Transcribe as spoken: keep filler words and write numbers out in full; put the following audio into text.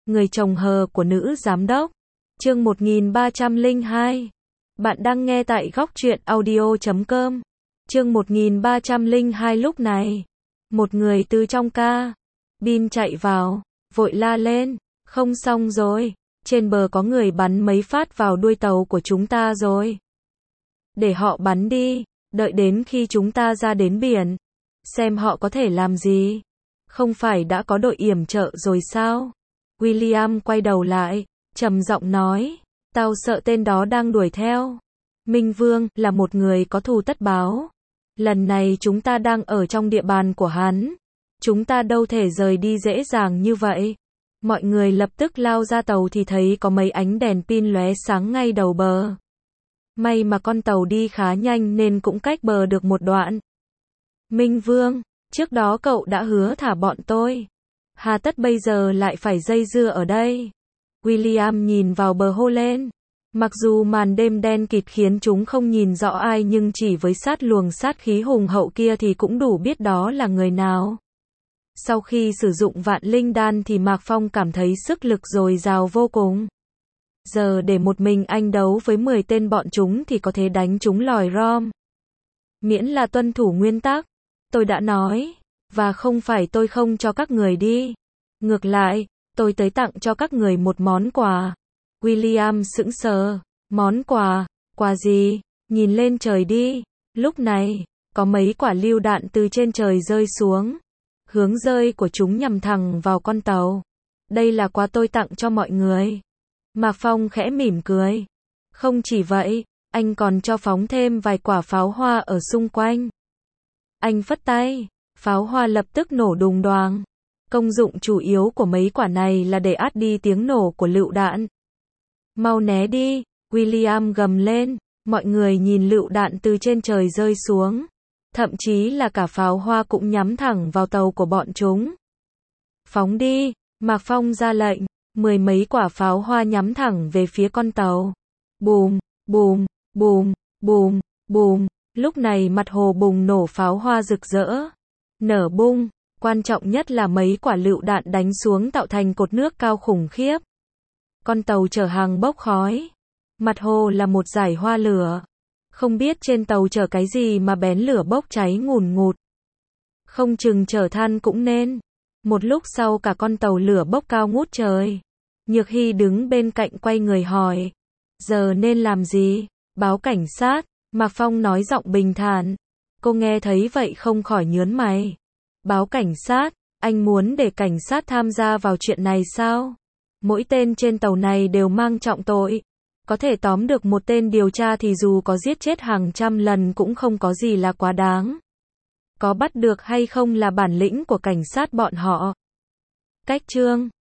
Người chồng hờ của nữ giám đốc. Chương một nghìn ba trăm lẻ hai. Bạn đang nghe tại góc truyện audio chấm com. Chương một nghìn ba trăm lẻ hai. Lúc này, một người từ trong ca bin chạy vào, vội la lên, không xong rồi, trên bờ có người bắn mấy phát vào đuôi tàu của chúng ta rồi. Để họ bắn đi, đợi đến khi chúng ta ra đến biển, xem họ có thể làm gì. Không phải đã có đội yểm trợ rồi sao? William quay đầu lại, trầm giọng nói, tao sợ tên đó đang đuổi theo. Minh Vương là một người có thù tất báo. Lần này chúng ta đang ở trong địa bàn của hắn. Chúng ta đâu thể rời đi dễ dàng như vậy. Mọi người lập tức lao ra tàu thì thấy có mấy ánh đèn pin lóe sáng ngay đầu bờ. May mà con tàu đi khá nhanh nên cũng cách bờ được một đoạn. Minh Vương, trước đó cậu đã hứa thả bọn tôi. Hà tất bây giờ lại phải dây dưa ở đây. William nhìn vào bờ hô lên. Mặc dù màn đêm đen kịt khiến chúng không nhìn rõ ai nhưng chỉ với sát luồng sát khí hùng hậu kia thì cũng đủ biết đó là người nào. Sau khi sử dụng vạn linh đan thì Mạc Phong cảm thấy sức lực dồi dào vô cùng. Giờ để một mình anh đấu với mười tên bọn chúng thì có thể đánh chúng lòi rom. Miễn là tuân thủ nguyên tắc. Tôi đã nói. Và không phải tôi không cho các người đi. Ngược lại, tôi tới tặng cho các người một món quà. William sững sờ. Món quà? Quà gì? Nhìn lên trời đi. Lúc này, có mấy quả lựu đạn từ trên trời rơi xuống. Hướng rơi của chúng nhằm thẳng vào con tàu. Đây là quà tôi tặng cho mọi người. Mạc Phong khẽ mỉm cười. Không chỉ vậy, anh còn cho phóng thêm vài quả pháo hoa ở xung quanh. Anh phất tay, pháo hoa lập tức nổ đùng đoàng. Công dụng chủ yếu của mấy quả này là để át đi tiếng nổ của lựu đạn. Mau né đi, William gầm lên. Mọi người nhìn lựu đạn từ trên trời rơi xuống. Thậm chí là cả pháo hoa cũng nhắm thẳng vào tàu của bọn chúng. Phóng đi, Mạc Phong ra lệnh. Mười mấy quả pháo hoa nhắm thẳng về phía con tàu. Bùm, bùm, bùm, bùm, bùm. Lúc này mặt hồ bùng nổ pháo hoa rực rỡ. Nở bung. Quan trọng nhất là mấy quả lựu đạn đánh xuống tạo thành cột nước cao khủng khiếp. Con tàu chở hàng bốc khói. Mặt hồ là một dải hoa lửa. Không biết trên tàu chở cái gì mà bén lửa bốc cháy ngùn ngụt. Không chừng chở than cũng nên. Một lúc sau cả con tàu lửa bốc cao ngút trời. Nhược Hy đứng bên cạnh quay người hỏi. Giờ nên làm gì? Báo cảnh sát. Mạc Phong nói giọng bình thản. Cô nghe thấy vậy không khỏi nhớn mày. Báo cảnh sát? Anh muốn để cảnh sát tham gia vào chuyện này sao? Mỗi tên trên tàu này đều mang trọng tội. Có thể tóm được một tên điều tra thì dù có giết chết hàng trăm lần cũng không có gì là quá đáng. Có bắt được hay không là bản lĩnh của cảnh sát bọn họ. Cách chương